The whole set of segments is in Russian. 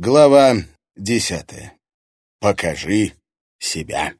Глава 10. Покажи себя.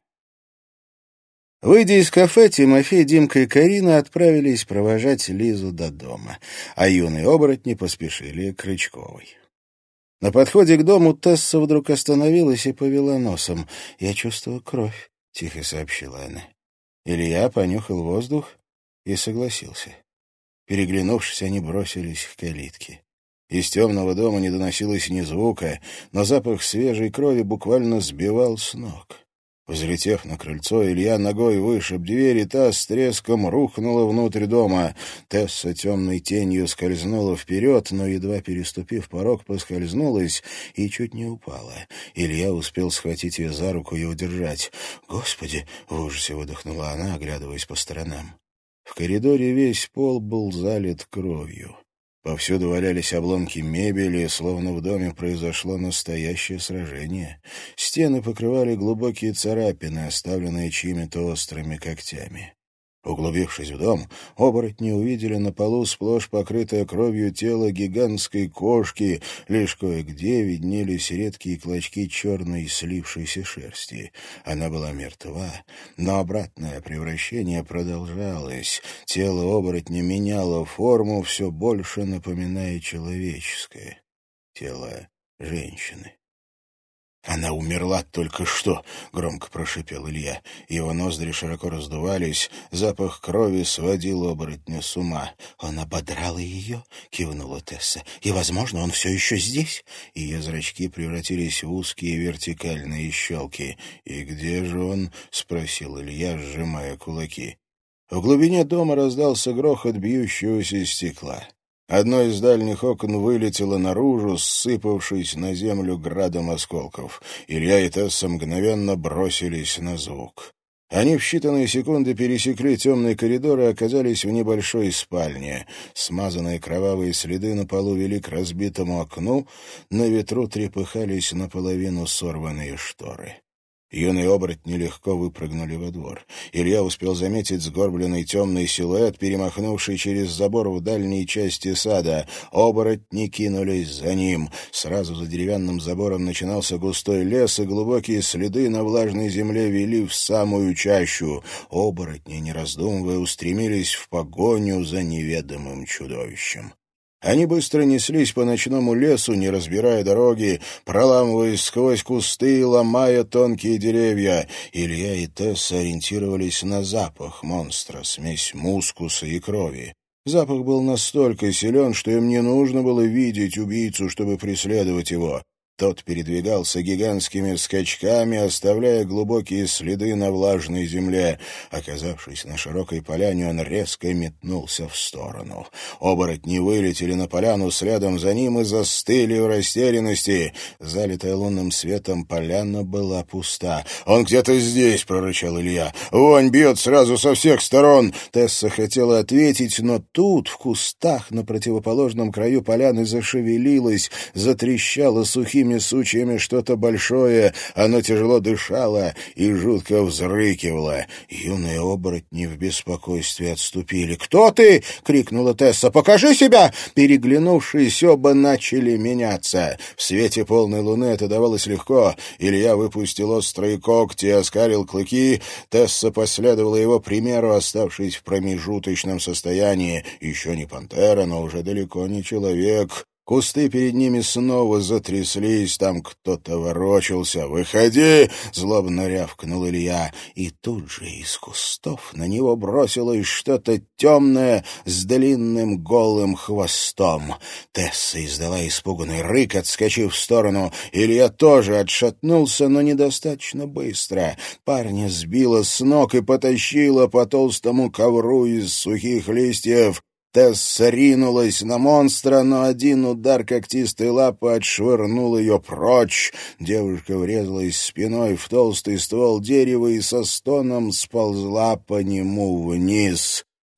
Выйдя из кафе, Тимофей, Димка и Карина отправились провожать Лизу до дома, а юные оборотни поспешили к Рычковой. На подходе к дому Тесса вдруг остановилась и повела носом. «Я чувствую кровь», — тихо сообщила она. Илья понюхал воздух и согласился. Переглянувшись, они бросились к калитке. Из темного дома не доносилось ни звука, но запах свежей крови буквально сбивал с ног. Взлетев на крыльцо, Илья ногой вышиб дверь, и та с треском рухнула внутрь дома. Тесса темной тенью скользнула вперед, но, едва переступив порог, поскользнулась и чуть не упала. Илья успел схватить ее за руку и удержать. «Господи!» — в ужасе выдохнула она, оглядываясь по сторонам. В коридоре весь пол был залит кровью. Повсюду валялись обломки мебели, словно в доме произошло настоящее сражение. Стены покрывали глубокие царапины, оставленные чьими-то острыми когтями. Углубившись в дом, оборотни увидели на полу сплошь покрытое кровью тело гигантской кошки, лишь кое-где виднелись редкие клочки черной слипшейся шерсти. Она была мертва, но обратное превращение продолжалось. Тело оборотня меняло форму, все больше напоминая человеческое. Тело женщины. «Она умерла только что», — громко прошипел Илья. Его ноздри широко раздувались, запах крови сводил оборотня с ума. «Он ободрал ее?» — кивнула Тесса. «И, возможно, он все еще здесь?» Ее зрачки превратились в узкие вертикальные щелки. «И где же он?» — спросил Илья, сжимая кулаки. В глубине дома раздался грохот бьющегося стекла. Одно из дальних окон вылетело наружу, ссыпавшись на землю градом осколков. Илья и Тесса мгновенно бросились на звук. Они в считанные секунды пересекли темный коридор и оказались в небольшой спальне. Смазанные кровавые следы на полу вели к разбитому окну, на ветру трепыхались наполовину сорванные шторы. Юные оборотни легко выпрыгнули во двор. Илья успел заметить сгорбленный темный силуэт, перемахнувший через забор в дальней части сада. Оборотни кинулись за ним. Сразу за деревянным забором начинался густой лес, и глубокие следы на влажной земле вели в самую чащу. Оборотни, не раздумывая, устремились в погоню за неведомым чудовищем. Они быстро неслись по ночному лесу, не разбирая дороги, проламываясь сквозь кусты и ломая тонкие деревья. Илья и Тесса ориентировались на запах монстра, смесь мускуса и крови. Запах был настолько силен, что им не нужно было видеть убийцу, чтобы преследовать его. Тот передвигался гигантскими скачками, оставляя глубокие следы на влажной земле. Оказавшись на широкой поляне, он резко метнулся в сторону. Оборотни вылетели на поляну следом за ним и застыли в растерянности. Залитая лунным светом, поляна была пуста. «Он где-то здесь!» — прорычал Илья. «Вонь бьет сразу со всех сторон!» Тесса хотела ответить, но тут, в кустах на противоположном краю поляны, зашевелилось, затрещало сухими сучьями что-то большое. Оно тяжело дышало и жутко взрыкивало. Юные оборотни в беспокойстве отступили. «Кто ты?» — крикнула Тесса. «Покажи себя!» Переглянувшись, оба начали меняться. В свете полной луны это давалось легко. Илья выпустил острые когти и оскалил клыки. Тесса последовала его примеру, оставшись в промежуточном состоянии. Еще не пантера, но уже далеко не человек. Кусты перед ними снова затряслись, там кто-то ворочался. «Выходи!» — злобно рявкнул Илья. И тут же из кустов на него бросилось что-то темное с длинным голым хвостом. Тесса издала испуганный рык, отскочив в сторону. Илья тоже отшатнулся, но недостаточно быстро. Парня сбило с ног и потащило по толстому ковру из сухих листьев. Тесса ринулась на монстра, но один удар когтистой лапы отшвырнул ее прочь. Девушка врезалась спиной в толстый ствол дерева и со стоном сползла по нему вниз.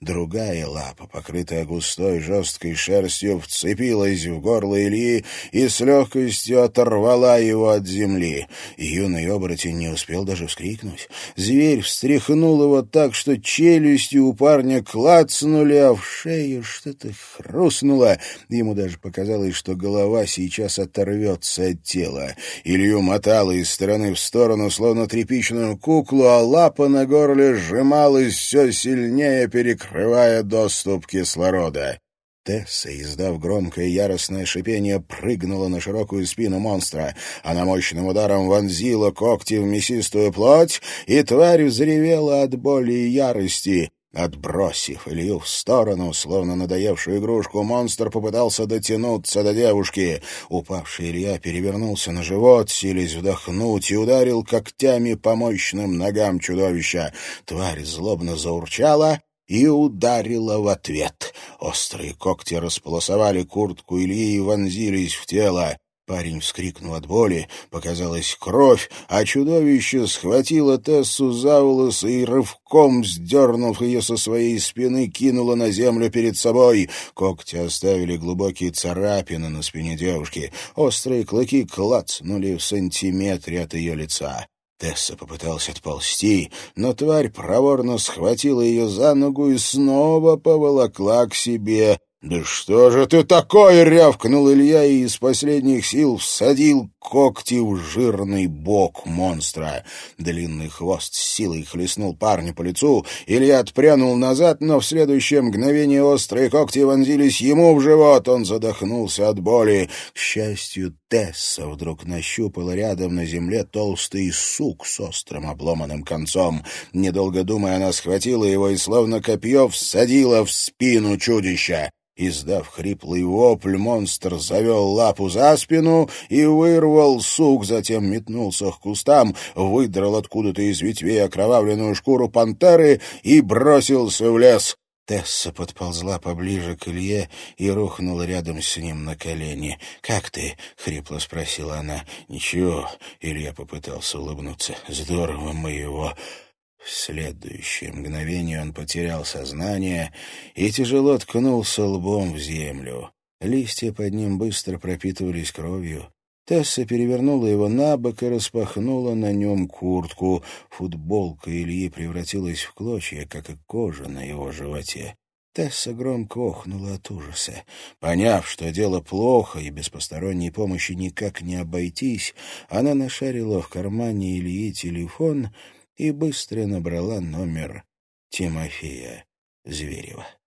Другая лапа, покрытая густой жесткой шерстью, вцепилась в горло Ильи и с легкостью оторвала его от земли. Юный оборотень не успел даже вскрикнуть. Зверь встряхнул его так, что челюстью у парня клацнули, а в шее что-то хрустнуло. Ему даже показалось, что голова сейчас оторвется от тела. Илью мотало из стороны в сторону, словно тряпичную куклу, а лапа на горле сжималась все сильнее, перекрывая доступ кислорода. Тесса, издав громкое яростное шипение, прыгнула на широкую спину монстра. Она мощным ударом вонзила когти в мясистую плоть, и тварь взревела от боли и ярости. Отбросив Илью в сторону, словно надоевшую игрушку, монстр попытался дотянуться до девушки. Упавший Илья перевернулся на живот, силясь вдохнуть, и ударил когтями по мощным ногам чудовища. Тварь злобно заурчала и ударила в ответ. Острые когти располосовали куртку Ильи и вонзились в тело. Парень вскрикнул от боли, показалась кровь, а чудовище схватило Тессу за волосы и, рывком сдернув ее со своей спины, кинуло на землю перед собой. Когти оставили глубокие царапины на спине девушки. Острые клыки клацнули в сантиметре от ее лица. Тесса попыталась отползти, но тварь проворно схватила ее за ногу и снова поволокла к себе. «Да что же ты такой?» — рявкнул Илья и из последних сил всадил когти в жирный бок монстра. Длинный хвост с силой хлестнул парня по лицу. Илья отпрянул назад, но в следующее мгновение острые когти вонзились ему в живот. Он задохнулся от боли. К счастью, Тесса вдруг нащупала рядом на земле толстый сук с острым обломанным концом. Недолго думая, она схватила его и словно копье всадила в спину чудища. Издав хриплый вопль, монстр завел лапу за спину и вырвал сук, затем метнулся к кустам, выдрал откуда-то из ветвей окровавленную шкуру пантеры и бросился в лес. Тесса подползла поближе к Илье и рухнула рядом с ним на колени. «Как ты?» — хрипло спросила она. «Ничего», — Илья попытался улыбнуться. «Здорово мы его...» В следующее мгновение он потерял сознание и тяжело ткнулся лбом в землю. Листья под ним быстро пропитывались кровью. Тесса перевернула его на бок и распахнула на нем куртку. Футболка Ильи превратилась в клочья, как и кожа на его животе. Тесса громко охнула от ужаса. Поняв, что дело плохо и без посторонней помощи никак не обойтись, она нашарила в кармане Ильи телефон и быстро набрала номер Тимофея Зверева.